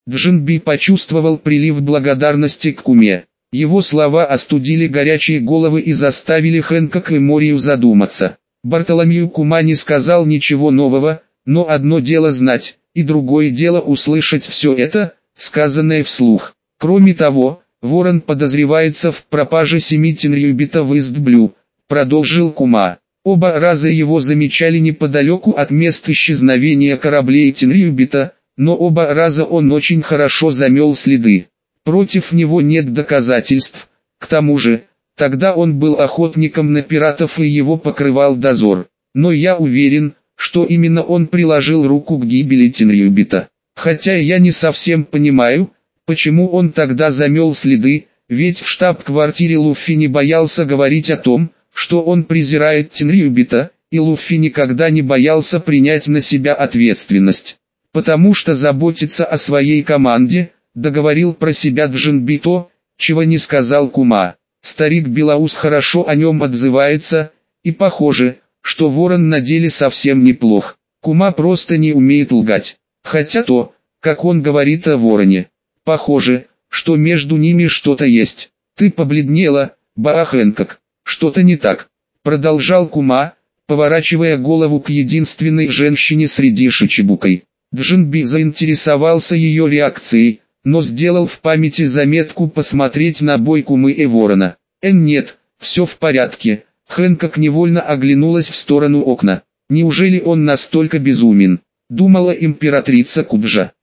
Джинби почувствовал прилив благодарности к Куме. Его слова остудили горячие головы и заставили Хэнкок и Морию задуматься. Бартоломью Кума не сказал ничего нового, но одно дело знать, и другое дело услышать все это, сказанное вслух. Кроме того, Ворон подозревается в пропаже 7 Тинрюбита в Ист-Блю, продолжил Кума. Оба раза его замечали неподалеку от мест исчезновения кораблей Тинрюбита, но оба раза он очень хорошо замел следы. Против него нет доказательств, к тому же, тогда он был охотником на пиратов и его покрывал дозор. Но я уверен, что именно он приложил руку к гибели Тинрюбита. Хотя я не совсем понимаю, почему он тогда замел следы, ведь в штаб-квартире Луффи не боялся говорить о том, что он презирает Тинрюбита, и Луффи никогда не боялся принять на себя ответственность. Потому что заботиться о своей команде, договорил про себя Джинби то, чего не сказал Кума. Старик Белоус хорошо о нем отзывается, и похоже, что Ворон на деле совсем неплох. Кума просто не умеет лгать. Хотя то, как он говорит о Вороне, похоже, что между ними что-то есть. Ты побледнела, Баа Хэнкок. Что-то не так. Продолжал Кума, поворачивая голову к единственной женщине среди шичибукой. Джинби заинтересовался ее реакцией, но сделал в памяти заметку посмотреть на бой Кумы и Ворона. Нет, все в порядке. Хэнкок невольно оглянулась в сторону окна. Неужели он настолько безумен? Думала императрица Куджа.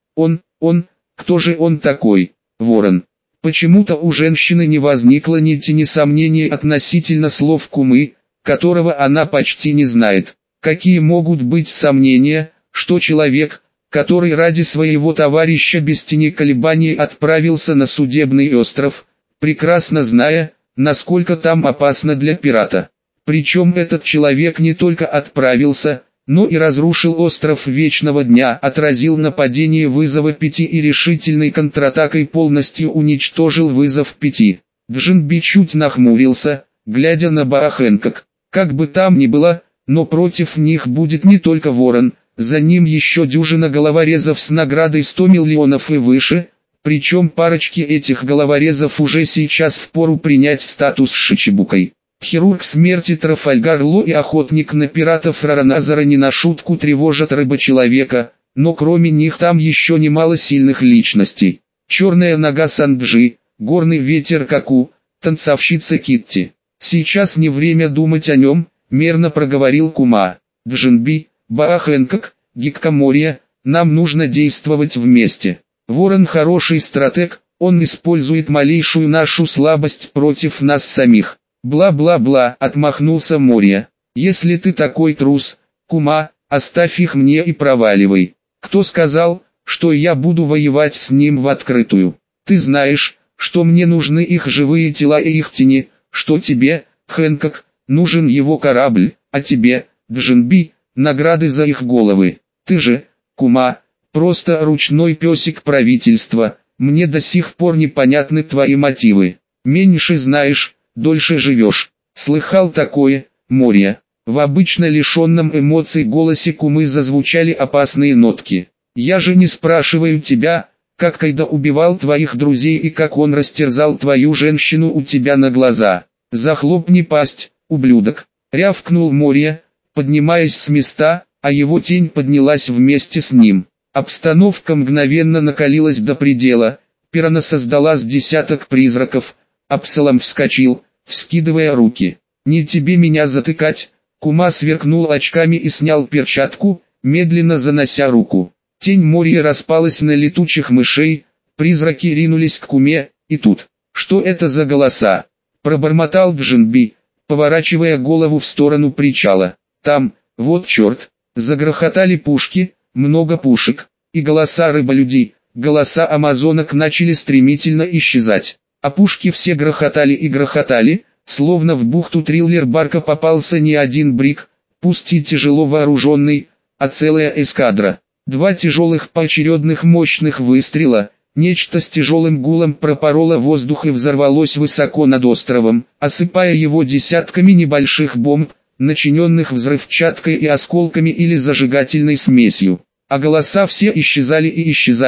Кто же он такой? Ворон. Почему-то у женщины не возникло ни тени сомнений относительно слов Кумы, которого она почти не знает. Какие могут быть сомнения, что человек, который ради своего товарища без тени колебаний отправился на судебный остров, прекрасно зная, насколько там опасно для пирата. Причем этот человек не только отправился, но и разрушил остров Вечного Дня, отразил нападение вызова 5 и решительной контратакой полностью уничтожил вызов 5. Джинби чуть нахмурился, глядя на Баа Хэнкок. Как бы там ни было, но против них будет не только Ворон, за ним еще дюжина головорезов с наградой 100 миллионов и выше, причем парочке этих головорезов уже сейчас впору принять статус шичибукой. Хирург смерти Трафальгар Ло и охотник на пиратов Рараназара не на шутку тревожат рыбочеловека, но кроме них там еще немало сильных личностей. Черная нога Санджи, горный ветер Каку, танцовщица Китти. Сейчас не время думать о нем, мерно проговорил Кума. Джинби, Баа Хэнкок, Гиккамория, нам нужно действовать вместе. Ворон хороший стратег, он использует малейшую нашу слабость против нас самих. Бла-бла-бла, отмахнулся Мория. Если ты такой трус, Кума, оставь их мне и проваливай. Кто сказал, что я буду воевать с ним в открытую? Ты знаешь, что мне нужны их живые тела и их тени, что тебе, Хэнкок, нужен его корабль, а тебе, Джинби, награды за их головы. Ты же, Кума, просто ручной песик правительства, мне до сих пор непонятны твои мотивы. Меньше знаешь, дольше живешь. Слыхал такое, Мория? В обычно лишенном эмоций голосе Кумы зазвучали опасные нотки. Я же не спрашиваю тебя, как Кайда убивал твоих друзей и как он растерзал твою женщину у тебя на глаза. Захлопни пасть, ублюдок, рявкнул Мория, поднимаясь с места, а его тень поднялась вместе с ним. Обстановка мгновенно накалилась до предела, Пирана создала с десяток призраков, Апсалом вскочил, вскидывая руки. «Не тебе меня затыкать!» Кума сверкнул очками и снял перчатку, медленно занося руку. Тень Мории распалась на летучих мышей, призраки ринулись к Куме, и тут... «Что это за голоса?» Пробормотал Джинби, поворачивая голову в сторону причала. «Там, вот черт!» Загрохотали пушки, много пушек, и голоса рыболюдей, голоса амазонок начали стремительно исчезать. А пушки все грохотали и грохотали, словно в бухту триллер-барка попался не один бриг, пусть и тяжело вооруженный, а целая эскадра. 2 тяжелых поочередных мощных выстрела, нечто с тяжелым гулом пропороло воздух и взорвалось высоко над островом, осыпая его десятками небольших бомб, начиненных взрывчаткой и осколками или зажигательной смесью. А голоса все исчезали и исчезали,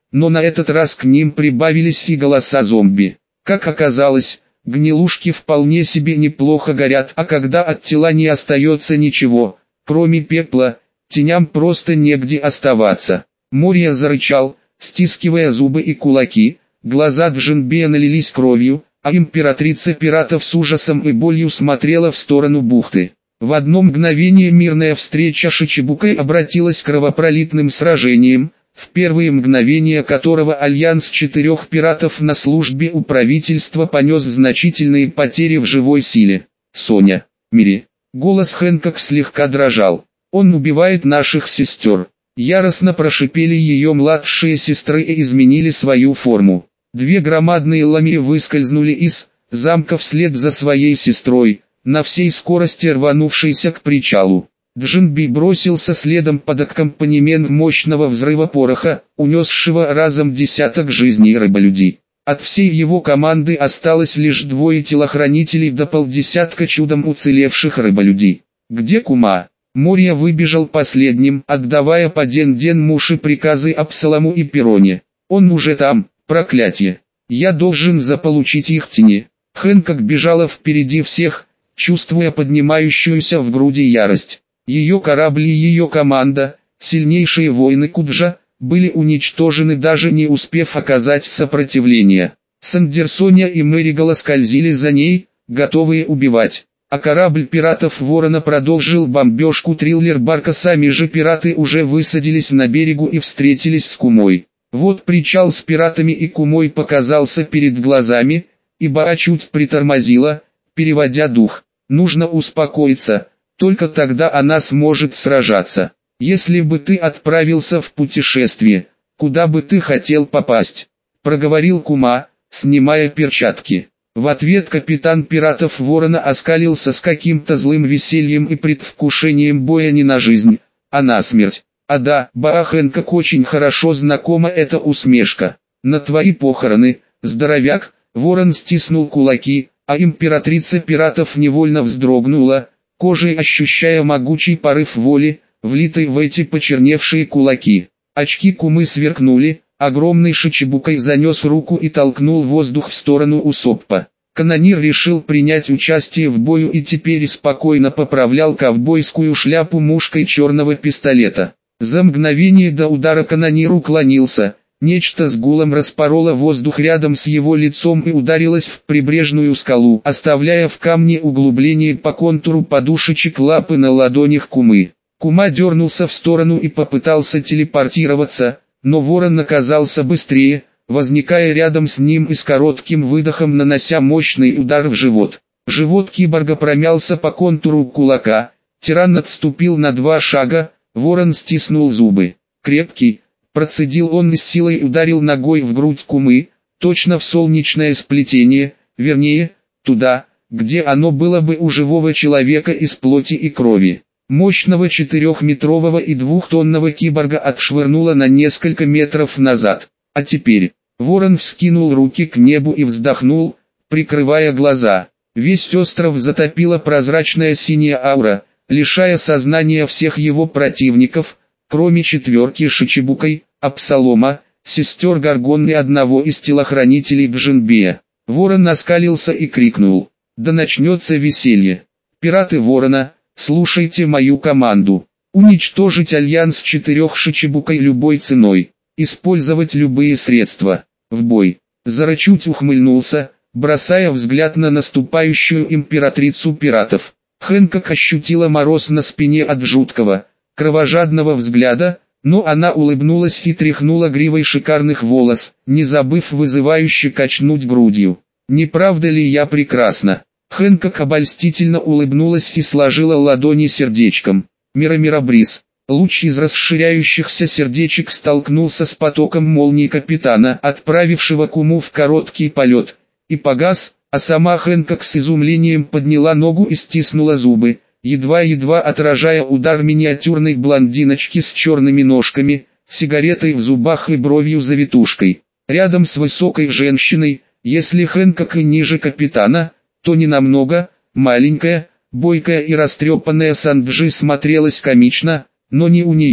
но на этот раз к ним прибавились и голоса зомби. Как оказалось, гнилушки вполне себе неплохо горят, а когда от тела не остается ничего, кроме пепла, теням просто негде оставаться. Мория зарычал, стискивая зубы и кулаки, глаза Джинбея налились кровью, а императрица пиратов с ужасом и болью смотрела в сторону бухты. В одно мгновение мирная встреча с Шичибукой обратилась к кровопролитным сражениям, в первые мгновения которого альянс 4 пиратов на службе у правительства понес значительные потери в живой силе. «Соня, мири!» Голос Хэнкок слегка дрожал. «Он убивает наших сестер!» Яростно прошипели ее младшие сестры и изменили свою форму. 2 громадные ламии выскользнули из замка вслед за своей сестрой, на всей скорости рванувшейся к причалу. Джинби бросился следом под аккомпанемент мощного взрыва пороха, унесшего разом десяток жизней рыболюдей. От всей его команды осталось лишь 2 телохранителей до полдесятка чудом уцелевших рыболюдей. «Где Кума?» Мория выбежал последним, отдавая по Ден-Ден Муши приказы Апсаламу и Пероне. «Он уже там, проклятие! Я должен заполучить их тени!» Хэнкок бежала впереди всех, чувствуя поднимающуюся в груди ярость. Ее корабль и ее команда, сильнейшие воины Куджа, были уничтожены, даже не успев оказать сопротивление. Сандерсония и Мэригала скользили за ней, готовые убивать. А корабль пиратов Ворона продолжил бомбежку триллер-барка. Сами же пираты уже высадились на берегу и встретились с Кумой. Вот причал с пиратами и Кумой показался перед глазами, и Баа чуть притормозила, переводя дух. Нужно успокоиться, только тогда она сможет сражаться. «Если бы ты отправился в путешествие, куда бы ты хотел попасть?» — проговорил Кума, снимая перчатки. В ответ капитан пиратов Ворона оскалился с каким-то злым весельем и предвкушением боя не на жизнь, а на смерть. «А да, Баа Хэнкок очень хорошо знакома эта усмешка. На твои похороны, здоровяк!» Ворон стиснул кулаки, а императрица пиратов невольно вздрогнула, кожей ощущая могучий порыв воли, влитый в эти почерневшие кулаки. Очки Кумы сверкнули, огромный Шичибукай занес руку и толкнул воздух в сторону Усоппа. Канонир решил принять участие в бою и теперь спокойно поправлял ковбойскую шляпу мушкой черного пистолета. За мгновение до удара канонир уклонился. Нечто с гулом распороло воздух рядом с его лицом и ударилось в прибрежную скалу, оставляя в камне углубление по контуру подушечек лапы на ладонях Кумы. Кума дернулся в сторону и попытался телепортироваться, но ворон оказался быстрее, возникая рядом с ним и с коротким выдохом нанося мощный удар в живот. Живот киборга промялся по контуру кулака, тиран отступил на 2 шага, ворон стиснул зубы. «Крепкий», процедил он и с силой ударил ногой в грудь Кумы, точно в солнечное сплетение, вернее, туда, где оно было бы у живого человека из плоти и крови. Мощного 4-метрового и 2-тонного киборга отшвырнуло на несколько метров назад. А теперь, ворон вскинул руки к небу и вздохнул, прикрывая глаза. Весь остров затопила прозрачная синяя аура, лишая сознания всех его противников, кроме 4 Шичибукай, Апсалома, сестер Гаргонны и одного из телохранителей Джинбея. Ворон оскалился и крикнул: «Да начнется веселье! Пираты Ворона, слушайте мою команду! Уничтожить альянс 4 Шичибукай любой ценой! Использовать любые средства! В бой!» Зарычуть ухмыльнулся, бросая взгляд на наступающую императрицу пиратов. Хэнкок ощутила мороз на спине от жуткого, кровожадного взгляда, но она улыбнулась и тряхнула гривой шикарных волос, не забыв вызывающе качнуть грудью. «Не правда ли я прекрасна?» Хэнкок обольстительно улыбнулась и сложила ладони сердечком. Мира-мира-бриз. Луч из расширяющихся сердечек столкнулся с потоком молний капитана, отправившего Куму в короткий полет, и погас, а сама Хэнкок с изумлением подняла ногу и стиснула зубы, едва-едва отражая удар миниатюрной блондиночки с черными ножками, сигаретой в зубах и бровью-завитушкой. Рядом с высокой женщиной, если Хэнкок и ниже капитана, то не намного, маленькая, бойкая и растрепанная Санджи смотрелась комично, но ни у нее,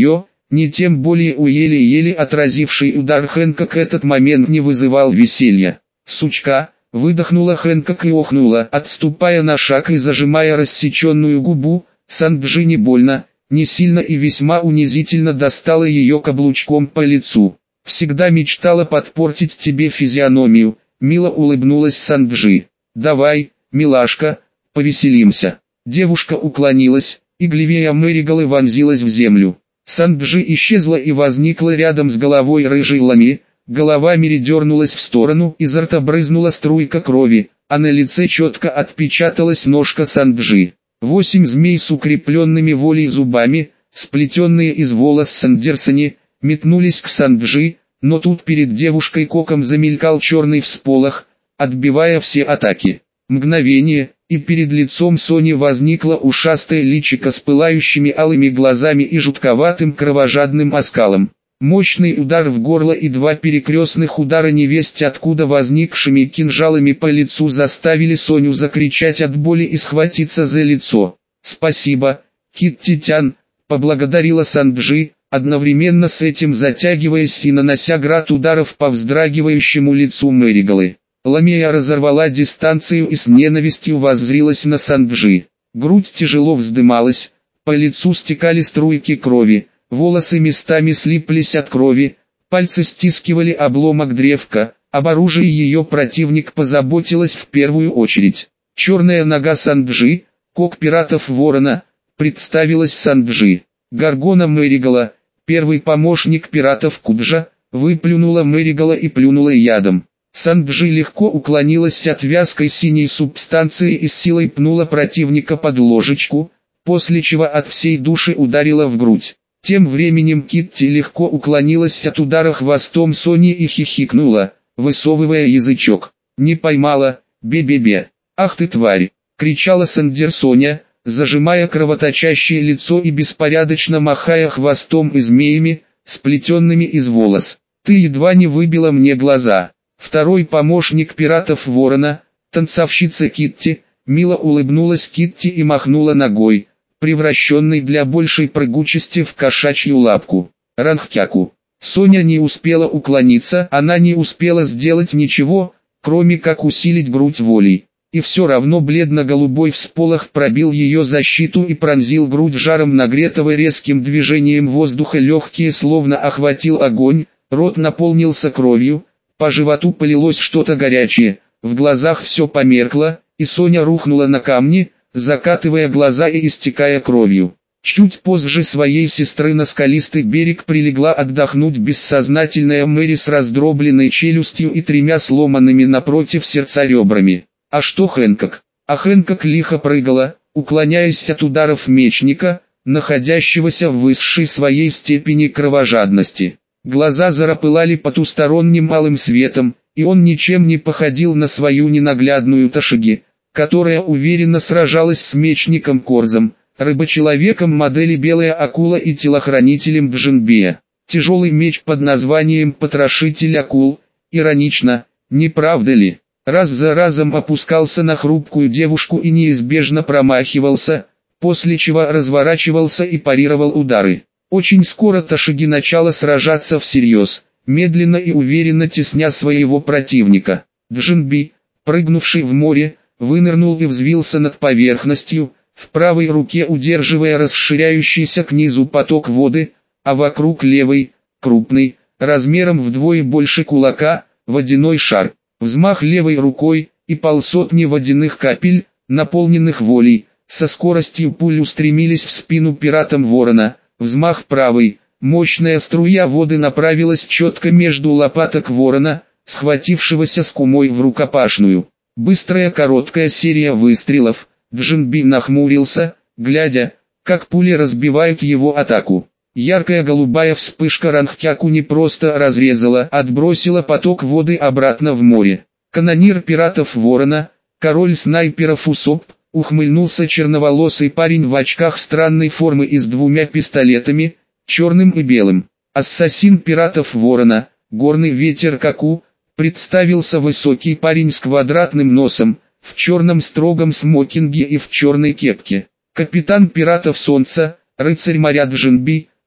ни тем более у еле-еле отразивший удар Хэнкок этот момент не вызывал веселья. «Сучка!» — выдохнула Хэнкок и охнула, отступая на шаг и зажимая рассеченную губу. Сан-Бжи не больно, не сильно и весьма унизительно достала ее каблучком по лицу. «Всегда мечтала подпортить тебе физиономию», — мило улыбнулась Сан-Бжи. «Давай, милашка, повеселимся». Девушка уклонилась, и Гливея Мэригалы вонзилась в землю. Сан-Бжи исчезла и возникла рядом с головой рыжей Лами. Голова Мири дернулась в сторону, изо рта брызнула струйка крови, а на лице четко отпечаталась ножка Сан-Бжи. 8 змей с укрепленными волей зубами, сплетенные из волос Сандерсони, метнулись к Сан-Бжи, но тут перед девушкой коком замелькал черный всполох, отбивая все атаки. Мгновение, и перед лицом Сони возникло ушастое личико с пылающими алыми глазами и жутковатым кровожадным оскалом. Мощный удар в горло и 2 перекрестных удара невесть откуда возникшими кинжалами по лицу заставили Соню закричать от боли и схватиться за лицо. «Спасибо, Китти-тян», — поблагодарила Сан-Бжи, одновременно с этим затягиваясь и нанося град ударов по вздрагивающему лицу Мэригалы. Ламия разорвала дистанцию и с ненавистью воззрилась на Сан-Бжи. Грудь тяжело вздымалась, по лицу стекали струйки крови. Волосы местами слиплись от крови, пальцы стискивали обломок древка, об оружии ее противник позаботилась в первую очередь. Черная нога Сан-Бжи, кок пиратов Ворона, представилась Сан-Бжи. Гаргона Мэригала, первый помощник пиратов Куджа, выплюнула Мэригала и плюнула ядом. Сан-Бжи легко уклонилась от вязкой синей субстанции и с силой пнула противника под ложечку, после чего от всей души ударила в грудь. Тем временем Китти легко уклонилась от удара хвостом Сони и хихикнула, высовывая язычок. «Не поймала, бе-бе-бе! Ах ты тварь!» — кричала Сандерсоня, зажимая кровоточащее лицо и беспорядочно махая хвостом и змеями, сплетенными из волос. «Ты едва не выбила мне глаза!» Второй помощник пиратов Ворона, танцовщица Китти, мило улыбнулась Китти и махнула ногой, превращенный для большей прыгучести в кошачью лапку. Ранхтяку. Соня не успела уклониться, она не успела сделать ничего, кроме как усилить грудь волей. И все равно бледно-голубой всполох пробил ее защиту и пронзил грудь жаром нагретого резким движением воздуха, легкие словно охватил огонь, рот наполнился кровью, по животу полилось что-то горячее, в глазах все померкло, и Соня рухнула на камни, закатывая глаза и истекая кровью. Чуть позже своей сестры на скалистый берег прилегла отдохнуть бессознательная Мэри с раздробленной челюстью и 3 сломанными напротив сердца ребрами. А что Хэнкок? А Хэнкок лихо прыгала, уклоняясь от ударов мечника, находящегося в высшей своей степени кровожадности. Глаза запылали потусторонним алым светом, и он ничем не походил на свою ненаглядную Ташиги, которая уверенно сражалась с мечником Корзом, рыбочеловеком модели Белая Акула и телохранителем Джинбея. Тяжелый меч под названием Потрошитель Акул, иронично, не правда ли? Раз за разом опускался на хрупкую девушку и неизбежно промахивался, после чего разворачивался и парировал удары. Очень скоро Ташиги начала сражаться всерьез, медленно и уверенно тесня своего противника. Джинби, прыгнувший в море, вынырнул и взвился над поверхностью, в правой руке удерживая расширяющийся к низу поток воды, а вокруг левой, крупный, размером вдвое больше кулака, водяной шар. Взмах левой рукой, и 500 водяных капель, наполненных волей, со скоростью пуль устремились в спину пиратам Ворона. Взмах правой, мощная струя воды направилась четко между лопаток Ворона, схватившегося с кумой в рукопашную. Быстрая короткая серия выстрелов. Джинби нахмурился, глядя, как пули разбивают его атаку. Яркая голубая вспышка Ранхтяку не просто разрезала, отбросила поток воды обратно в море. Канонир пиратов Ворона, король снайперов Усоп, ухмыльнулся черноволосый парень в очках странной формы и с 2 пистолетами, черным и белым. Ассасин пиратов Ворона, горный ветер Каку, представился высокий парень с квадратным носом, в черном строгом смокинге и в черной кепке. Капитан пиратов Солнца, рыцарь моря Джинби,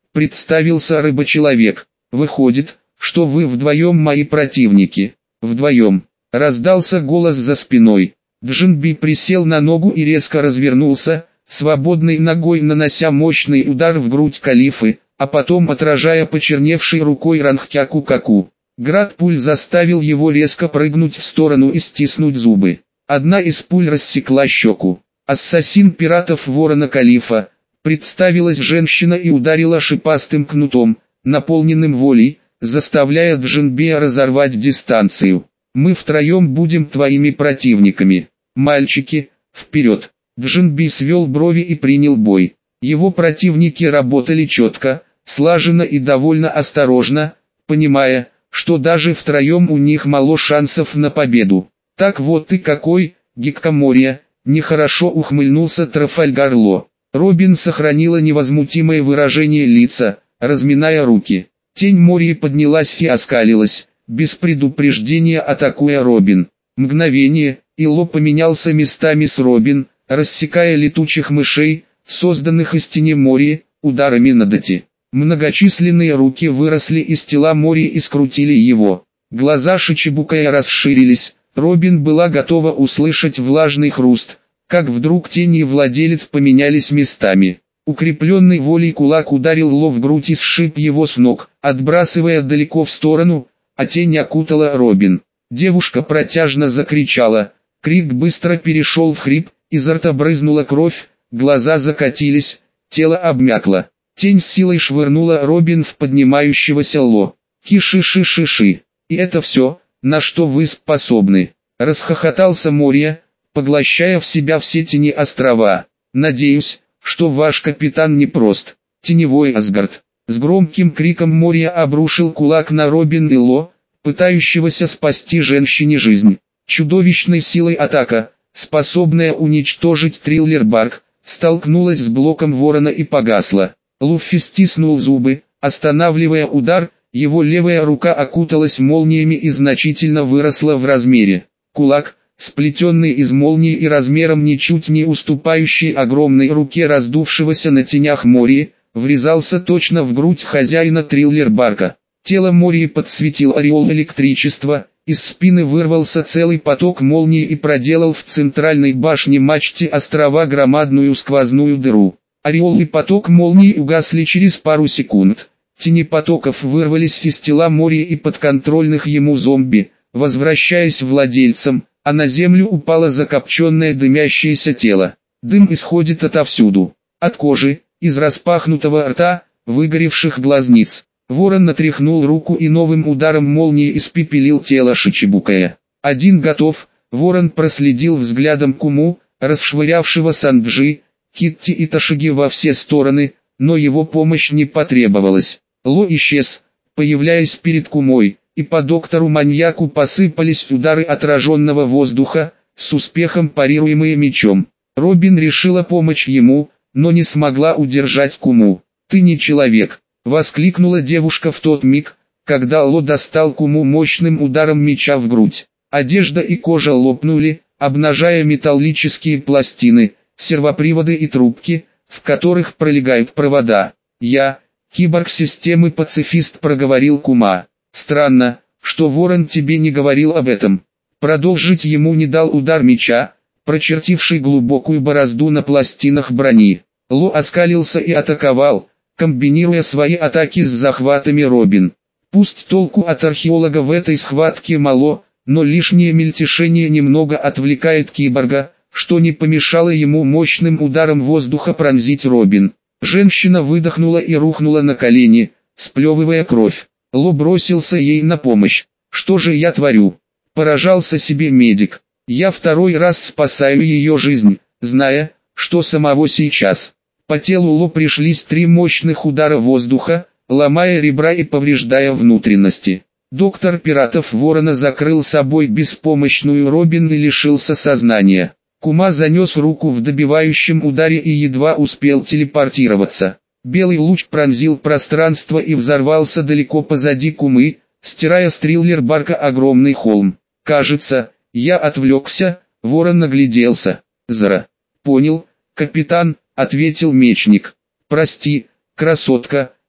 представился рыбочеловек. Выходит, что вы вдвоем мои противники. Вдвоем. Раздался голос за спиной. Джинби присел на ногу и резко развернулся, свободной ногой нанося мощный удар в грудь калифы, а потом отражая почерневшей рукой Рангхяку-каку. Град пуль заставил его резко прыгнуть в сторону и стиснуть зубы. Одна из пуль рассекла щеку. Ассасин пиратов Ворона Калифа. Представилась женщина и ударила шипастым кнутом, наполненным волей, заставляя Джинбея разорвать дистанцию. «Мы втроем будем твоими противниками. Мальчики, вперед!» Джинби свел брови и принял бой. Его противники работали четко, слаженно и довольно осторожно, понимая, что даже втроем у них мало шансов на победу. «Так вот ты какой, Гиккоморья!» — нехорошо ухмыльнулся Трафальгар Ло. Робин сохранила невозмутимое выражение лица, разминая руки. Тень Мории поднялась и оскалилась, без предупреждения атакуя Робин. Мгновение, и Ло поменялся местами с Робин, рассекая летучих мышей, созданных из тени Мории, ударами Надати. Многочисленные руки выросли из тела Мории и скрутили его. Глаза Шичибукая расширились, Робин была готова услышать влажный хруст, как вдруг тень и владелец поменялись местами. Укрепленный волей кулак ударил Ло в грудь и сшиб его с ног, отбрасывая далеко в сторону, а тень окутала Робин. Девушка протяжно закричала, крик быстро перешел в хрип, изо рта брызнула кровь, глаза закатились, тело обмякло. Тень с силой швырнула Робин в поднимающегося Ло. «Хи-ши-ши-ши-ши! И это все, на что вы способны!» Расхохотался Мория, поглощая в себя все тени острова. «Надеюсь, что ваш капитан не прост. Теневой Асгард». С громким криком Мория обрушил кулак на Робин и Ло, пытающегося спасти женщине жизнь. Чудовищной силой атака, способная уничтожить Триллер-Барк, столкнулась с блоком Ворона и погасла. Луффи стиснул зубы, останавливая удар, его левая рука окуталась молниями и значительно выросла в размере. Кулак, сплетенный из молний и размером ничуть не уступающий огромной руке раздувшегося на тенях Мории, врезался точно в грудь хозяина Триллер-Барка. Тело Мории подсветил ореол электричества, из спины вырвался целый поток молний и проделал в центральной башне-мачте острова громадную сквозную дыру. Ореол и поток молний угасли через пару секунд. Тени потоков вырвались из тела Мории и подконтрольных ему зомби, возвращаясь владельцам, а на землю упало закопченное дымящееся тело. Дым исходит отовсюду. От кожи, из распахнутого рта, выгоревших глазниц. Ворон натряхнул руку и новым ударом молнии испепелил тело Шичибукая. Один готов, Ворон проследил взглядом Куму, расшвырявшего Санджи, Китти и Ташиги во все стороны, но его помощь не потребовалась. Ло исчез, появляясь перед Кумой, и по доктору-маньяку посыпались удары отраженного воздуха, с успехом парируемые мечом. Робин решила помочь ему, но не смогла удержать Куму. «Ты не человек!» — воскликнула девушка в тот миг, когда Ло достал Куму мощным ударом меча в грудь. Одежда и кожа лопнули, обнажая металлические пластины, сервоприводы и трубки, в которых пролегают провода. «Я, киборг-системы пацифист», — проговорил Кума. «Странно, что Ворон тебе не говорил об этом». Продолжить ему не дал удар меча, прочертивший глубокую борозду на пластинах брони. Ло оскалился и атаковал, комбинируя свои атаки с захватами Робин. Пусть толку от археолога в этой схватке мало, но лишнее мельтешение немного отвлекает киборга, что не помешало ему мощным ударом воздуха пронзить Робин. Женщина выдохнула и рухнула на колени, сплевывая кровь. Ло бросился ей на помощь. «Что же я творю?» – поражался себе медик. «Я второй раз спасаю ее жизнь, зная, что самого сейчас». По телу Ло пришлись 3 мощных удара воздуха, ломая ребра и повреждая внутренности. Доктор пиратов Ворона закрыл собой беспомощную Робин и лишился сознания. Кума занес руку в добивающем ударе и едва успел телепортироваться. Белый луч пронзил пространство и взорвался далеко позади Кумы, стирая с Триллер-Барка огромный холм. «Кажется, я отвлекся», — Ворон нагляделся. «Зра». «Понял, капитан», — ответил мечник. «Прости, красотка»,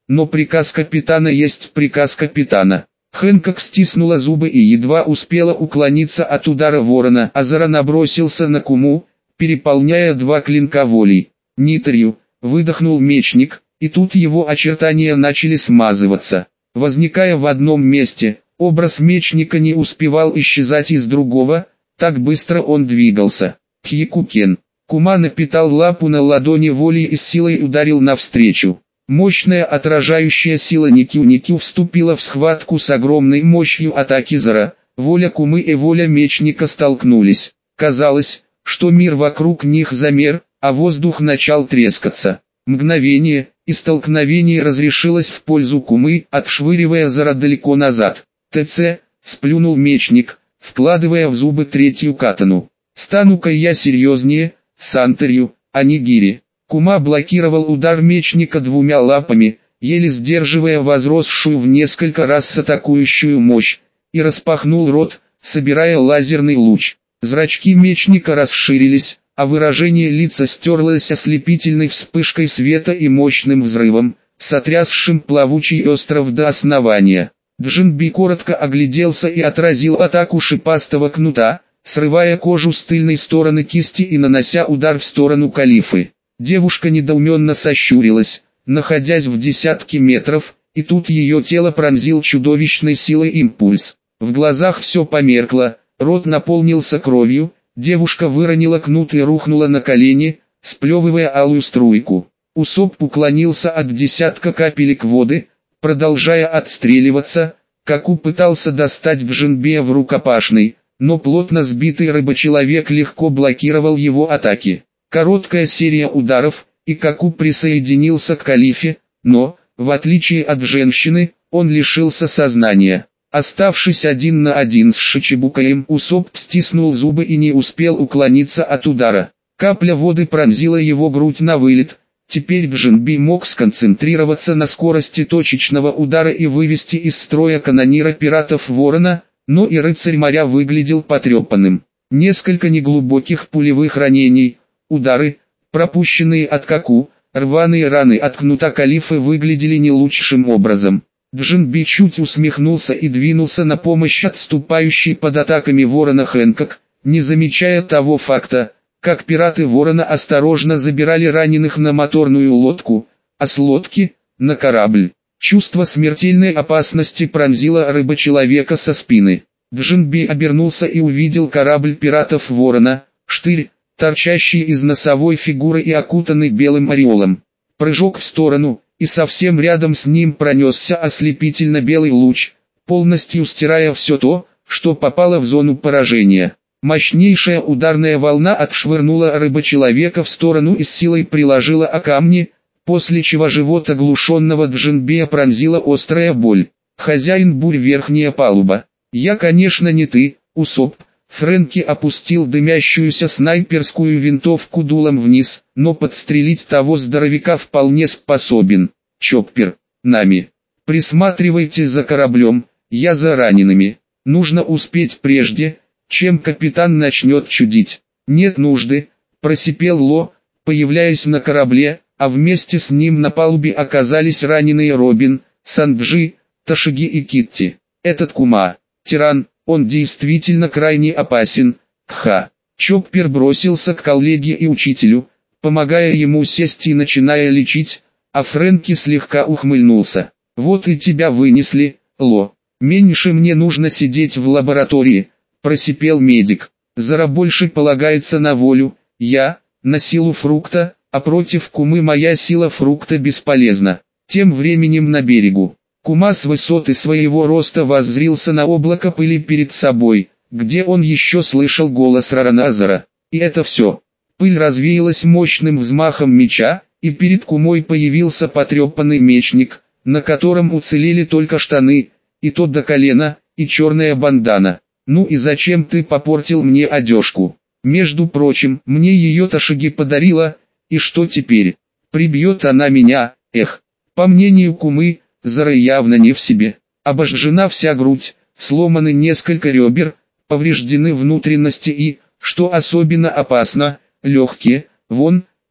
но приказ капитана есть приказ капитана. Хэнкок стиснула зубы и едва успела уклониться от удара ворона. Азара набросился на Куму, переполняя два клинка волей. «Нитрию!» — выдохнул мечник, и тут его очертания начали смазываться. Возникая в одном месте, образ мечника не успевал исчезать из другого, так быстро он двигался. Хьякукен. Кума напитал лапу на ладони волей и с силой ударил навстречу. Мощная отражающая сила Никю вступила в схватку с огромной мощью атаки Зара. Воля Кумы и воля мечника столкнулись. Казалось, что мир вокруг них замер, а воздух начал трескаться. Мгновение, и столкновение разрешилось в пользу Кумы, отшвыривая Зара далеко назад. «ТЦ», — сплюнул мечник, вкладывая в зубы третью катану. «Стану-ка я серьезнее, Сантерью, а не гири». Кума блокировал удар мечника двумя лапами, еле сдерживая возросшую в несколько раз атакующую мощь, и распахнул рот, собирая лазерный луч. Зрачки мечника расширились, а выражение лица стерлось ослепительной вспышкой света и мощным взрывом, сотрясшим плавучий остров до основания. Джинби коротко огляделся и отразил атаку шипастого кнута, срывая кожу с тыльной стороны кисти и нанося удар в сторону Калифы. Девушка недоуменно сощурилась, находясь в десятке метров, и тут ее тело пронзил чудовищной силой импульс. В глазах все померкло, рот наполнился кровью, девушка выронила кнут и рухнула на колени, сплевывая алую струйку. Усоп уклонился от десятка капелек воды, продолжая отстреливаться, Каку пытался достать Джинбея в рукопашной, но плотно сбитый рыбочеловек легко блокировал его атаки. Короткая серия ударов, и Каку присоединился к Калифе, но, в отличие от женщины, он лишился сознания. Оставшись один на один с Шичибукаем, Усоп стиснул зубы и не успел уклониться от удара. Капля воды пронзила его грудь на вылет. Теперь Джинби мог сконцентрироваться на скорости точечного удара и вывести из строя канонира пиратов Ворона, но и рыцарь моря выглядел потрепанным. Несколько неглубоких пулевых ранений, удары, пропущенные от Каку, рваные раны от кнута Калифы выглядели не лучшим образом. Джинби чуть усмехнулся и двинулся на помощь отступающей под атаками Ворона Хэнкок, не замечая того факта, как пираты Ворона осторожно забирали раненых на моторную лодку, а с лодки – на корабль. Чувство смертельной опасности пронзило рыбочеловека со спины. Джинби обернулся и увидел корабль пиратов Ворона, штырь, торчащий из носовой фигуры и окутанный белым ореолом. Прыжок в сторону, и совсем рядом с ним пронесся ослепительно белый луч, полностью стирая все то, что попало в зону поражения. Мощнейшая ударная волна отшвырнула рыбочеловека в сторону и с силой приложила о камни, после чего живот оглушенного Джинбея пронзила острая боль. «Хозяин бурь, верхняя палуба. Я, конечно, не ты, Усоп». Фрэнки опустил дымящуюся снайперскую винтовку дулом вниз, но подстрелить того здоровяка вполне способен. «Чоппер, нами. Присматривайте за кораблем, я за ранеными. Нужно успеть прежде, чем капитан начнет чудить». «Нет нужды», – просипел Ло, появляясь на корабле, а вместе с ним на палубе оказались раненые Робин, Санджи, Ташиги и Китти. «Этот Кума, тиран, он действительно крайне опасен, Кха». Чоппер бросился к коллеге и учителю, помогая ему сесть и начиная лечить, а Фрэнки слегка ухмыльнулся. «Вот и тебя вынесли, Ло. Меньше мне нужно сидеть в лаборатории», – просипел медик. «Зара больше полагается на волю, я – на силу фрукта, а против Кумы моя сила фрукта бесполезна». Тем временем на берегу. Кума с высоты своего роста воззрился на облако пыли перед собой, где он еще слышал голос Рараназара. И это все. Пыль развеялась мощным взмахом меча, и перед Кумой появился потрепанный мечник, на котором уцелели только штаны, и то до колена, и черная бандана. «Ну и зачем ты попортил мне одежку? Между прочим, мне ее Ташиги подарила, и что теперь? Прибьет она меня, эх». По мнению Кумы, Зара явно не в себе. Обожжена вся грудь, сломаны несколько ребер, повреждены внутренности и, что особенно опасно, легкие. Вон,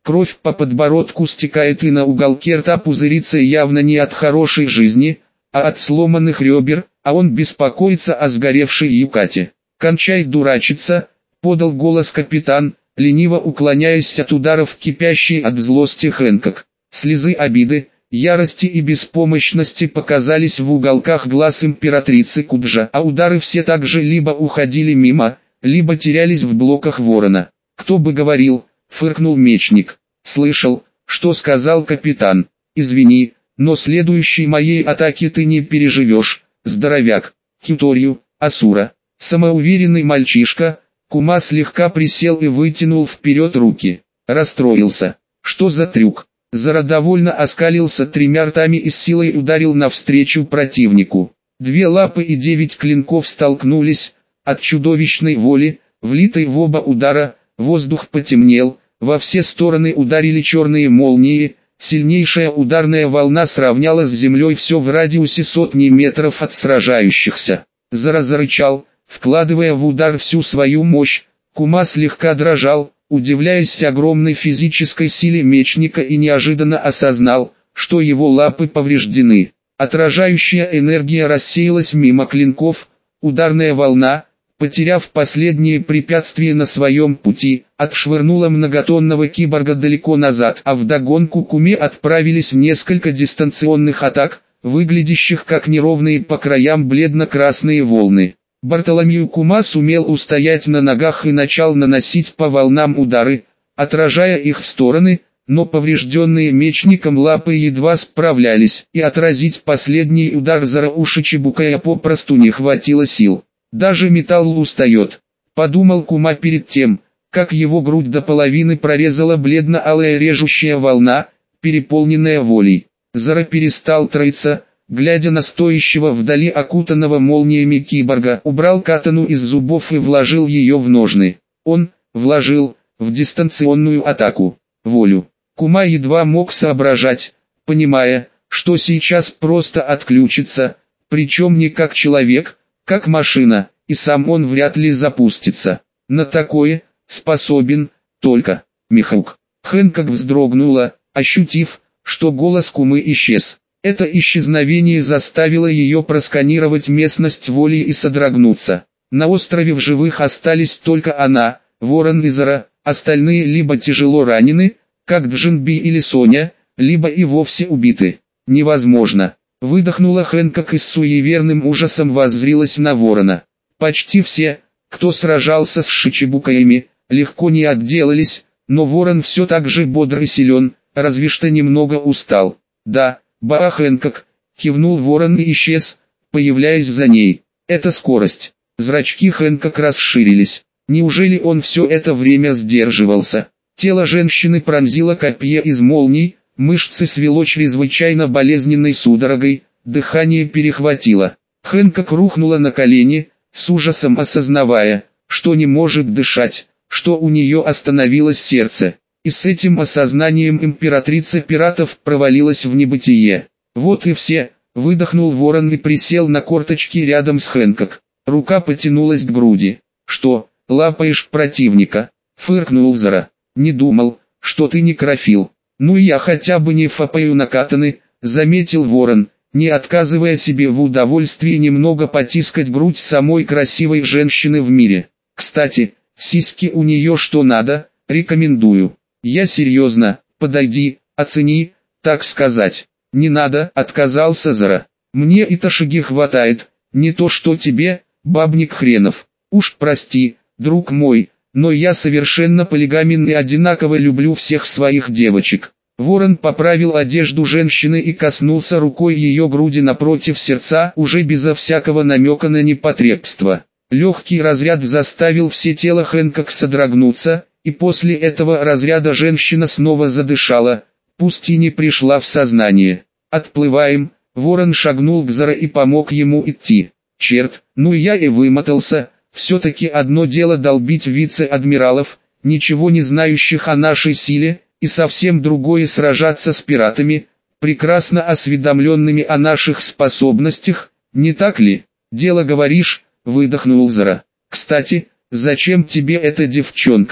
Кровь по подбородку стекает и на уголке рта пузырится явно не от хорошей жизни, а от сломанных ребер, а он беспокоится о сгоревшей Юкате. «Кончай дурачиться», — подал голос капитан, лениво уклоняясь от ударов кипящей от злости Хэнкок. Слезы обиды, ярости и беспомощности показались в уголках глаз императрицы Куджа, а удары все так же либо уходили мимо, либо терялись в блоках ворона. «Кто бы говорил», — фыркнул мечник. «Слышал, что сказал капитан. Извини, но следующей моей атаки ты не переживешь, здоровяк». Кюторью, Асура. Самоуверенный мальчишка, Кума слегка присел и вытянул вперед руки. Расстроился. Что за трюк? Зара довольно оскалился тремя ртами и с силой ударил навстречу противнику. 2 лапы и 9 клинков столкнулись. От чудовищной воли, влитой в оба удара, воздух потемнел, во все стороны ударили черные молнии, сильнейшая ударная волна сравняла с землей все в радиусе сотни метров от сражающихся. Зара зарычал, вкладывая в удар всю свою мощь. Кума слегка дрожал, удивляясь огромной физической силе мечника, и неожиданно осознал, что его лапы повреждены. Отражающая энергия рассеялась мимо клинков, ударная волна, потеряв последние препятствия на своем пути, отшвырнула многотонного киборга далеко назад, а вдогонку Куме отправились несколько дистанционных атак, выглядящих как неровные по краям бледно-красные волны. Бартоломью Кума сумел устоять на ногах и начал наносить по волнам удары, отражая их в стороны, но поврежденные мечником лапы едва справлялись, и отразить последний удар Зарауши Чебукая попросту не хватило сил. «Даже металл устает», — подумал Кума перед тем, как его грудь до половины прорезала бледно-алая режущая волна, переполненная волей. Зара перестал троиться, глядя на стоящего вдали окутанного молниями киборга, убрал катану из зубов и вложил ее в ножны. Он вложил в дистанционную атаку волю. Кума едва мог соображать, понимая, что сейчас просто отключится, причем не как человек, как машина, и сам он вряд ли запустится. На такое способен только Михаук. Хэнкок вздрогнула, ощутив, что голос Кумы исчез. Это исчезновение заставило ее просканировать местность волей и содрогнуться. На острове в живых остались только она, Ворон и Зара, остальные либо тяжело ранены, как Джинби или Соня, либо и вовсе убиты. Невозможно. Выдохнула Хэнкок и с суеверным ужасом воззрилась на Ворона. Почти все, кто сражался с шичибукаями, легко не отделались, но Ворон все так же бодр и силен, разве что немного устал. «Да, Баа Хэнкок», — кивнул Ворон и исчез, появляясь за ней. «Это скорость». Зрачки Хэнкок расширились. Неужели он все это время сдерживался? Тело женщины пронзило копье из молний, мышцы свело чрезвычайно болезненной судорогой, дыхание перехватило. Хэнкок рухнула на колени, с ужасом осознавая, что не может дышать, что у нее остановилось сердце. И с этим осознанием императрица пиратов провалилась в небытие. «Вот и все», — выдохнул Ворон и присел на корточки рядом с Хэнкок. Рука потянулась к груди. «Что, лапаешь противника?» — фыркнул Зара. «Не думал, что ты некрофил». «Ну я хотя бы не фапаю на катаны», — заметил Ворон, не отказывая себе в удовольствии немного потискать грудь самой красивой женщины в мире. «Кстати, сиськи у нее что надо, рекомендую». «Я серьезно, подойди, оцени, так сказать». «Не надо», — отказался Зара. «Мне и Ташиги хватает, не то что тебе, бабник хренов. Уж прости, друг мой, но я совершенно полигамен и одинаково люблю всех своих девочек». Ворон поправил одежду женщины и коснулся рукой ее груди напротив сердца, уже безо всякого намека на непотребство. Легкий разряд заставил все тело Хэнкок содрогнуться, и после этого разряда женщина снова задышала, пусть и не пришла в сознание. «Отплываем», — Ворон шагнул к Зара и помог ему идти. «Черт, ну я и вымотался, все-таки одно дело долбить вице-адмиралов, ничего не знающих о нашей силе, и совсем другое сражаться с пиратами, прекрасно осведомленными о наших способностях, не так ли?» «Дело говоришь», — выдохнул Зара. «Кстати, зачем тебе эта девчонка?»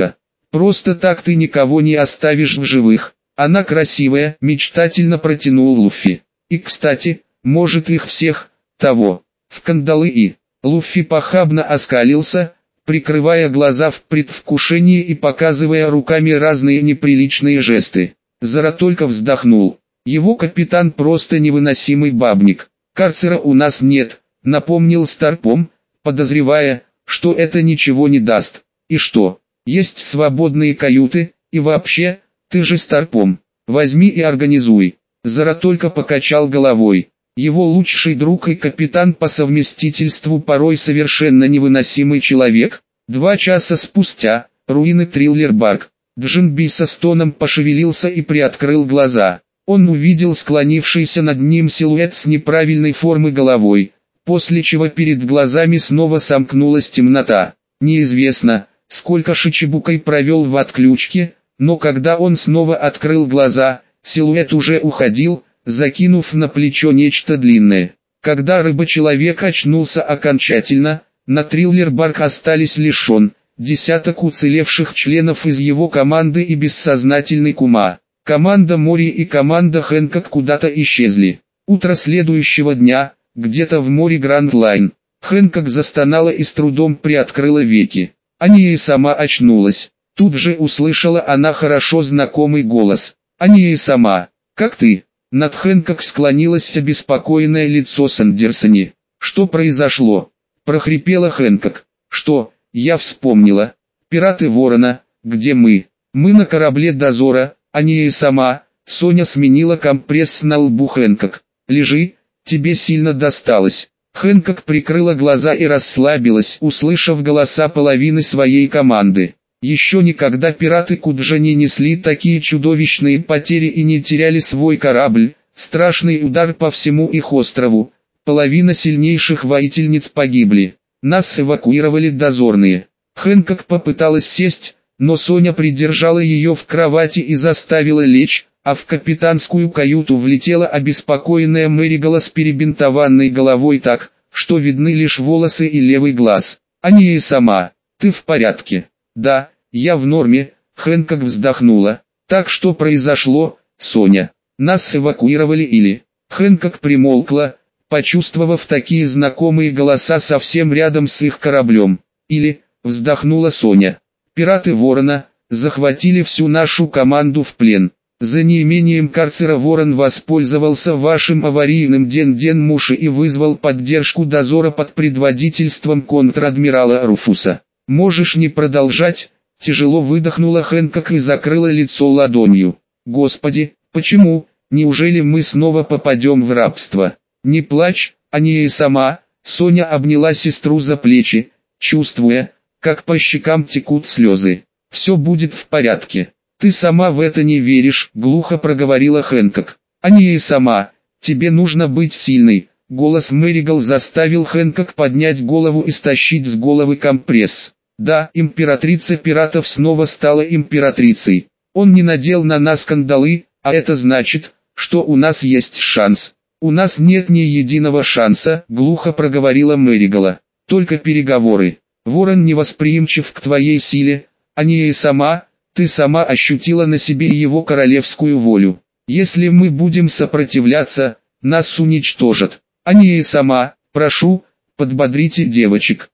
Просто так ты никого не оставишь в живых. Она красивая, мечтательно протянул Луффи. И кстати, может их всех, того, в кандалы и... Луффи похабно оскалился, прикрывая глаза в предвкушении и показывая руками разные неприличные жесты. Зара только вздохнул. Его капитан просто невыносимый бабник. Карцера у нас нет, напомнил Старпом, подозревая, что это ничего не даст. И что, есть свободные каюты, и вообще, ты же Старпом, возьми и организуй. Зара только покачал головой. Его лучший друг и капитан по совместительству порой совершенно невыносимый человек. 2 часа спустя, руины Триллер-Барк. Джинби со стоном пошевелился и приоткрыл глаза. Он увидел склонившийся над ним силуэт с неправильной формы головой, после чего перед глазами снова сомкнулась темнота. Неизвестно, сколько Шичибукай провел в отключке, но когда он снова открыл глаза, силуэт уже уходил, закинув на плечо нечто длинное. Когда рыба-человек очнулся окончательно, на Триллер-Барк остались лишь он, десяток уцелевших членов из его команды и бессознательный Кума. Команда Мори и команда Хэнкок куда-то исчезли. Утро следующего дня, где-то в море Гранд Лайн, Хэнкок застонала и с трудом приоткрыла веки. Ания и сама очнулась. Тут же услышала она хорошо знакомый голос. «Ания и сама, как ты?» Над Хэнкок склонилось обеспокоенное лицо Сандерсони. «Что произошло?» Прохрипела Хэнкок. «Что, я вспомнила. Пираты Ворона, где мы? Мы на корабле дозора, Ания и сама». Соня сменила компресс на лбу Хэнкок. «Лежи, тебе сильно досталось». Хэнкок прикрыла глаза и расслабилась, услышав голоса половины своей команды. Еще никогда пираты Куджа не несли такие чудовищные потери и не теряли свой корабль. Страшный удар по всему их острову. Половина сильнейших воительниц погибли. Нас эвакуировали дозорные. Хэнкок попыталась сесть, но Соня придержала ее в кровати и заставила лечь, а в капитанскую каюту влетела обеспокоенная Мэригала с перебинтованной головой так, что видны лишь волосы и левый глаз. «Ания и сама, ты в порядке?» «Да, я в норме», — Хэнкок вздохнула. «Так что произошло, Соня? Нас эвакуировали или...» Хэнкок примолкла, почувствовав такие знакомые голоса совсем рядом с их кораблем. «Или...» — вздохнула Соня. «Пираты Ворона захватили всю нашу команду в плен. За неимением карцера Ворон воспользовался вашим аварийным Ден-Ден Муши и вызвал поддержку дозора под предводительством контр-адмирала Руфуса. Можешь не продолжать?» Тяжело выдохнула Хэнкок и закрыла лицо ладонью. «Господи, почему? Неужели мы снова попадем в рабство?» «Не плачь, Ания и сама». Соня обняла сестру за плечи, чувствуя, как по щекам текут слезы. «Все будет в порядке. Ты сама в это не веришь», — глухо проговорила Хэнкок. «Ания и сама, тебе нужно быть сильной». Голос Мэригал заставил Хэнкок поднять голову и стащить с головы компресс. Да, императрица пиратов снова стала императрицей. Он не надел на нас кандалы, а это значит, что у нас есть шанс. «У нас нет ни единого шанса», — глухо проговорила Мэригала. «Только переговоры. Ворон невосприимчив к твоей силе, Ания и сама, ты сама ощутила на себе его королевскую волю. Если мы будем сопротивляться, нас уничтожат. Ания и сама, прошу, подбодрите девочек.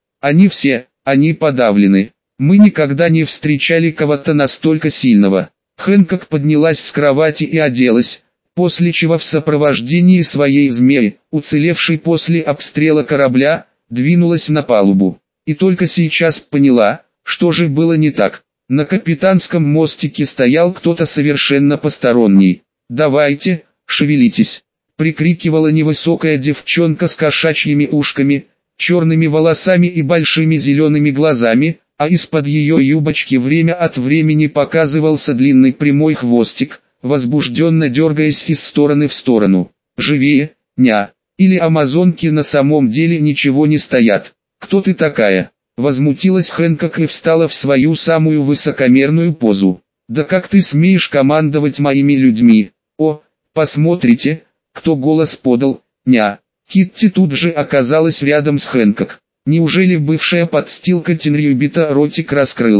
Они подавлены. Мы никогда не встречали кого-то настолько сильного». Хэнкок поднялась с кровати и оделась, после чего в сопровождении своей змеи, уцелевшей после обстрела корабля, двинулась на палубу. И только сейчас поняла, что же было не так. На капитанском мостике стоял кто-то совершенно посторонний. «Давайте, шевелитесь!» — прикрикивала невысокая девчонка с кошачьими ушками, черными волосами и большими зелеными глазами, а из-под ее юбочки время от времени показывался длинный прямой хвостик, возбужденно дергаясь из стороны в сторону. «Живее, ня! Или амазонки на самом деле ничего не стоят? Кто ты такая?» Возмутилась Хэнкок и встала в свою самую высокомерную позу. «Да как ты смеешь командовать моими людьми? О, посмотрите, кто голос подал, ня!» Китти тут же оказалась рядом с Хэнкок. Неужели бывшая подстилка Тенрюбита ротик раскрыла?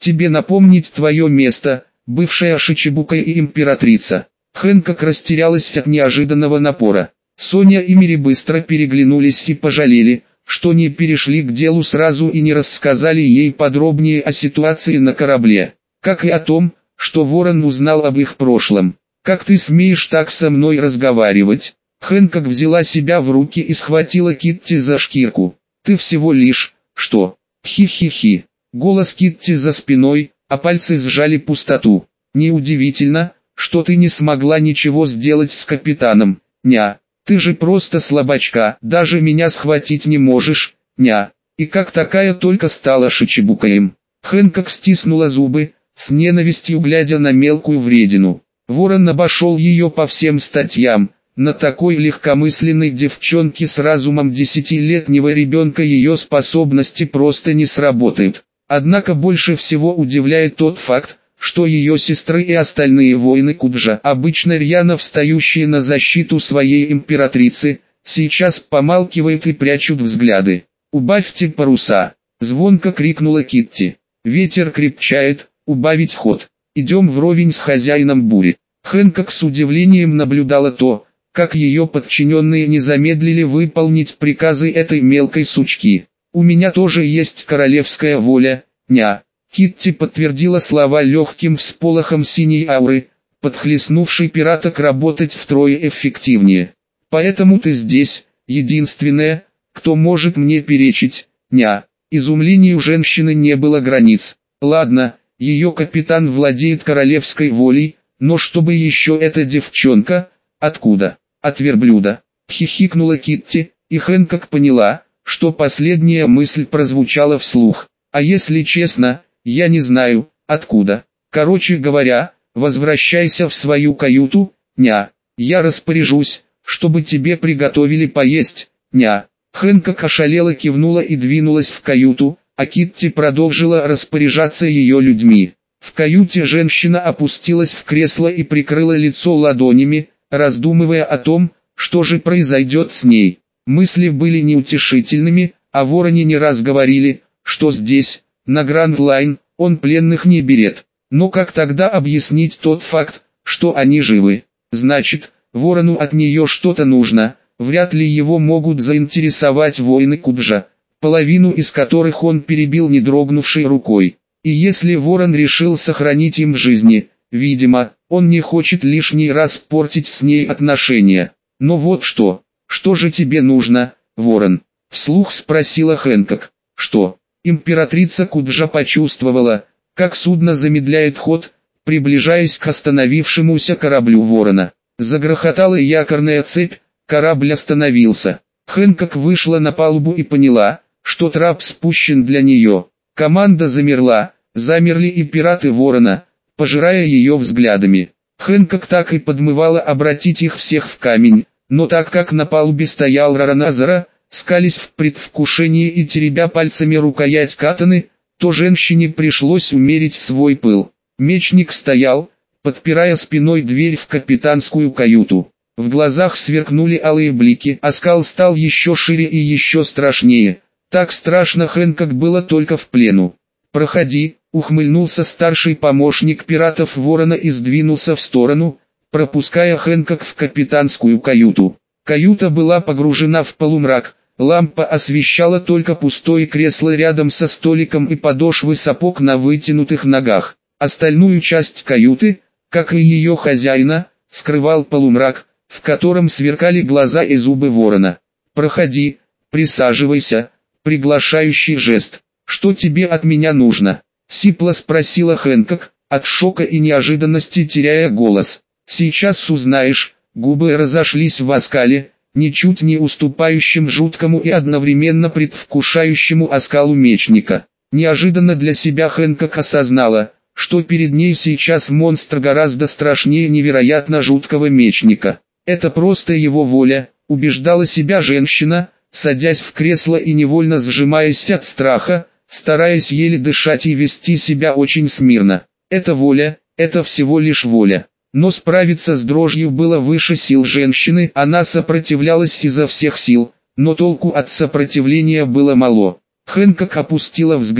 Тебе напомнить твое место, бывшая Шичибука и императрица». Хэнкок растерялась от неожиданного напора. Соня и Мири быстро переглянулись и пожалели, что не перешли к делу сразу и не рассказали ей подробнее о ситуации на корабле, как и о том, что Ворон узнал об их прошлом. «Как ты смеешь так со мной разговаривать?» Хэнкок взяла себя в руки и схватила Китти за шкирку. «Ты всего лишь, что? Хи-хи-хи». Голос Китти за спиной, а пальцы сжали пустоту. «Неудивительно, что ты не смогла ничего сделать с капитаном, ня. Ты же просто слабачка, даже меня схватить не можешь, ня. И как такая только стала Шичибукаем». Хэнкок стиснула зубы, с ненавистью глядя на мелкую вредину. Ворон обошел ее по всем статьям. На такой легкомысленной девчонке с разумом 10-летнего ребенка ее способности просто не сработают. Однако больше всего удивляет тот факт, что ее сестры и остальные воины Куджа, обычно рьяно встающие на защиту своей императрицы, сейчас помалкивают и прячут взгляды. «Убавьте паруса!» — звонко крикнула Китти. «Ветер крепчает, убавить ход. Идем вровень с хозяином бури». Хэнкок с удивлением наблюдала то, как ее подчиненные не замедлили выполнить приказы этой мелкой сучки. «У меня тоже есть королевская воля, ня». Китти подтвердила слова легким всполохом синей ауры, подхлестнувшей пираток работать втрое эффективнее. «Поэтому ты здесь, единственная, кто может мне перечить, ня». Изумлению женщины не было границ. Ладно, ее капитан владеет королевской волей, но чтобы еще эта девчонка, откуда? От верблюда. Хихикнула Китти, и Хэнкок поняла, что последняя мысль прозвучала вслух. А если честно, я не знаю, откуда. Короче говоря, возвращайся в свою каюту, ня. Я распоряжусь, чтобы тебе приготовили поесть, ня. Хэнкок ошалела кивнула и двинулась в каюту, а Китти продолжила распоряжаться ее людьми. В каюте женщина опустилась в кресло и прикрыла лицо ладонями, раздумывая о том, что же произойдет с ней. Мысли были неутешительными, а Вороне не раз говорили, что здесь, на Гранд-Лайн, он пленных не берет. Но как тогда объяснить тот факт, что они живы? Значит, Ворону от нее что-то нужно, вряд ли его могут заинтересовать воины Куджа, половину из которых он перебил не дрогнувшей рукой. И если Ворон решил сохранить им жизни, видимо, он не хочет лишний раз портить с ней отношения. Но вот что же тебе нужно, Ворон? Вслух спросила Хэнкок. Что? Императрица Куджа почувствовала, как судно замедляет ход, приближаясь к остановившемуся кораблю Ворона. Загрохотала якорная цепь, корабль остановился. Хэнкок вышла на палубу и поняла, что трап спущен для нее. Команда замерла, замерли и пираты Ворона, пожирая ее взглядами. Хэнкок так и подмывала обратить их всех в камень, но так как на палубе стоял Рараназара, скались в предвкушении и теребя пальцами рукоять катаны, то женщине пришлось умерить свой пыл. Мечник стоял, подпирая спиной дверь в капитанскую каюту. В глазах сверкнули алые блики, а скал стал еще шире и еще страшнее. Так страшно Хэнкок было только в плену. «Проходи», — ухмыльнулся старший помощник пиратов Ворона и сдвинулся в сторону, пропуская Хэнкок в капитанскую каюту. Каюта была погружена в полумрак, лампа освещала только пустое кресло рядом со столиком и подошвы сапог на вытянутых ногах. Остальную часть каюты, как и ее хозяина, скрывал полумрак, в котором сверкали глаза и зубы Ворона. «Проходи, присаживайся», приглашающий жест. «Что тебе от меня нужно?» — сипло спросила Хэнкок, от шока и неожиданности теряя голос. «Сейчас узнаешь». Губы разошлись в оскале, ничуть не уступающим жуткому и одновременно предвкушающему оскалу мечника. Неожиданно для себя Хэнкок осознала, что перед ней сейчас монстр гораздо страшнее невероятно жуткого мечника. Это просто его воля, убеждала себя женщина, садясь в кресло и невольно сжимаясь от страха, стараясь еле дышать и вести себя очень смирно. Это воля, это всего лишь воля. Но справиться с дрожью было выше сил женщины, она сопротивлялась изо всех сил, но толку от сопротивления было мало. Хэнкок опустила взгляд,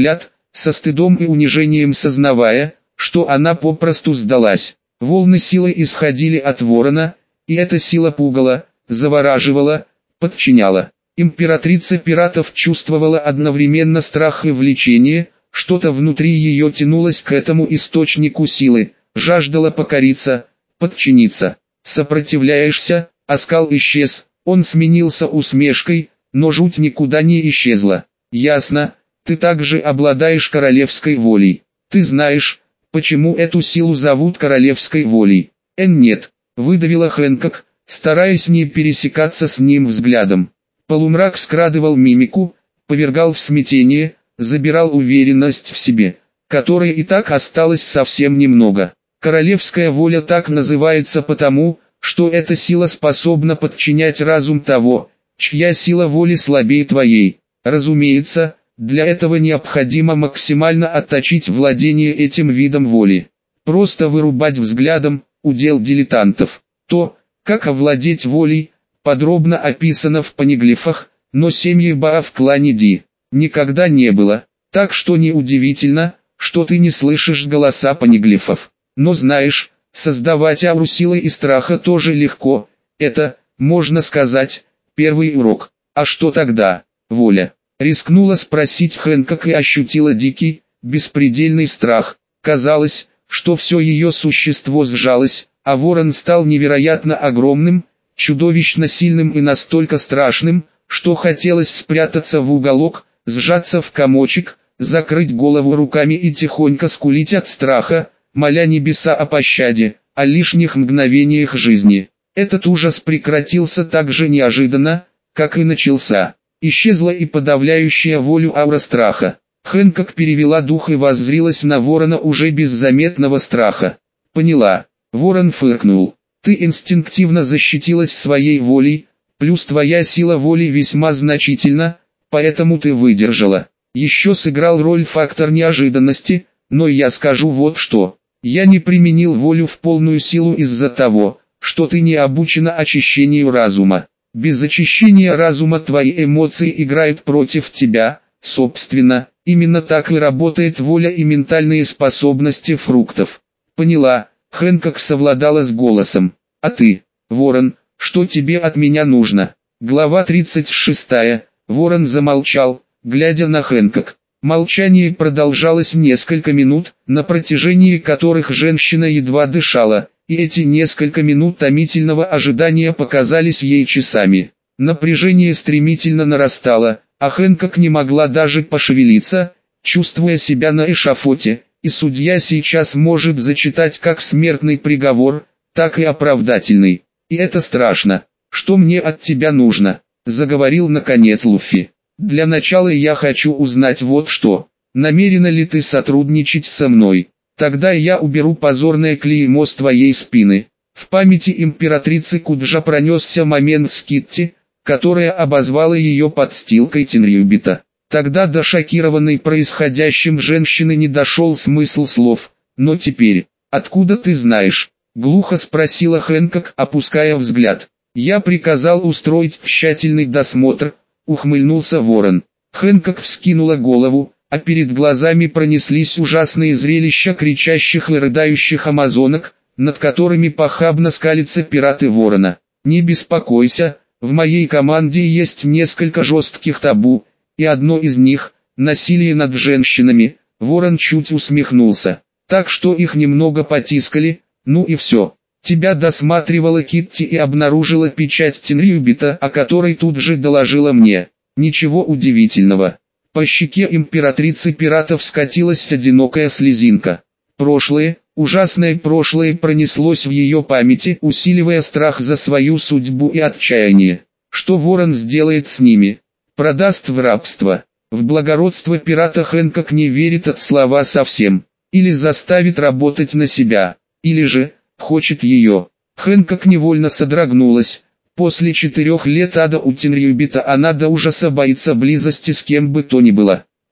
со стыдом и унижением сознавая, что она попросту сдалась. Волны силы исходили от ворона, и эта сила пугала, завораживала, подчиняла. Императрица пиратов чувствовала одновременно страх и влечение, что-то внутри ее тянулось к этому источнику силы, жаждала покориться, подчиниться. Сопротивляешься, оскал исчез, он сменился усмешкой, но жуть никуда не исчезла. Ясно, ты также обладаешь королевской волей. Ты знаешь, почему эту силу зовут королевской волей? Нет, выдавила Хэнкок, стараясь не пересекаться с ним взглядом. Полумрак скрадывал мимику, повергал в смятение, забирал уверенность в себе, которой и так осталось совсем немного. Королевская воля так называется потому, что эта сила способна подчинять разум того, чья сила воли слабее твоей. Разумеется, для этого необходимо максимально отточить владение этим видом воли. Просто вырубать взглядом – удел дилетантов. То, как овладеть волей, подробно описано в панеглифах, но семьи Баа в клане Ди никогда не было, так что неудивительно, что ты не слышишь голоса панеглифов. Но знаешь, создавать ауру силы и страха тоже легко, это, можно сказать, первый урок. А что тогда? Воля. Рискнула спросить Хэнкок и ощутила дикий, беспредельный страх. Казалось, что все ее существо сжалось, а ворон стал невероятно огромным, чудовищно сильным и настолько страшным, что хотелось спрятаться в уголок, сжаться в комочек, закрыть голову руками и тихонько скулить от страха, моля небеса о пощаде, о лишних мгновениях жизни. Этот ужас прекратился так же неожиданно, как и начался. Исчезла и подавляющая волю аура страха. Хэнкок перевела дух и воззрилась на ворона уже без заметного страха. Поняла. Ворон фыркнул. Ты инстинктивно защитилась своей волей, плюс твоя сила воли весьма значительна, поэтому ты выдержала. Еще сыграл роль фактор неожиданности, но я скажу вот что. Я не применил волю в полную силу из-за того, что ты не обучена очищению разума. Без очищения разума твои эмоции играют против тебя, собственно, именно так и работает воля и ментальные способности фруктов. Поняла, Хэнкок совладала с голосом. А ты, Ворон, что тебе от меня нужно? Глава 36. Ворон замолчал, глядя на Хэнкок. Молчание продолжалось несколько минут, на протяжении которых женщина едва дышала, и эти несколько минут томительного ожидания показались ей часами. Напряжение стремительно нарастало, а Хэнкок не могла даже пошевелиться, чувствуя себя на эшафоте, и судья сейчас может зачитать как смертный приговор, так и оправдательный. И это страшно. Что мне от тебя нужно? Заговорил наконец Луффи. Для начала я хочу узнать вот что. Намерена ли ты сотрудничать со мной? Тогда я уберу позорное клеймо с твоей спины. В памяти императрицы Куджа пронесся момент с Китти, которая обозвала ее подстилкой Тинрюбита. Тогда до шокированной происходящим женщины не дошел смысл слов. Но теперь, откуда ты знаешь? Глухо спросила Хэнкок, опуская взгляд. Я приказал устроить тщательный досмотр, ухмыльнулся Ворон. Хэнкок вскинула голову, а перед глазами пронеслись ужасные зрелища кричащих и рыдающих амазонок, над которыми похабно скалятся пираты Ворона. Не беспокойся, в моей команде есть несколько жестких табу, и одно из них – насилие над женщинами. Ворон чуть усмехнулся. Так что их немного потискали, ну и все. Тебя досматривала Китти и обнаружила печать Тинрюбита, о которой тут же доложила мне. Ничего удивительного. По щеке императрицы пиратов скатилась одинокая слезинка. Прошлое, ужасное прошлое пронеслось в ее памяти, усиливая страх за свою судьбу и отчаяние. Что Ворон сделает с ними? Продаст в рабство. В благородство пирата Хэнкок не верит от слова совсем. Или заставит работать на себя. Или же, хочет ее. Хэнкок невольно содрогнулась. После 4 лет ада у Тинрюбита она до ужаса боится близости с кем бы то ни было.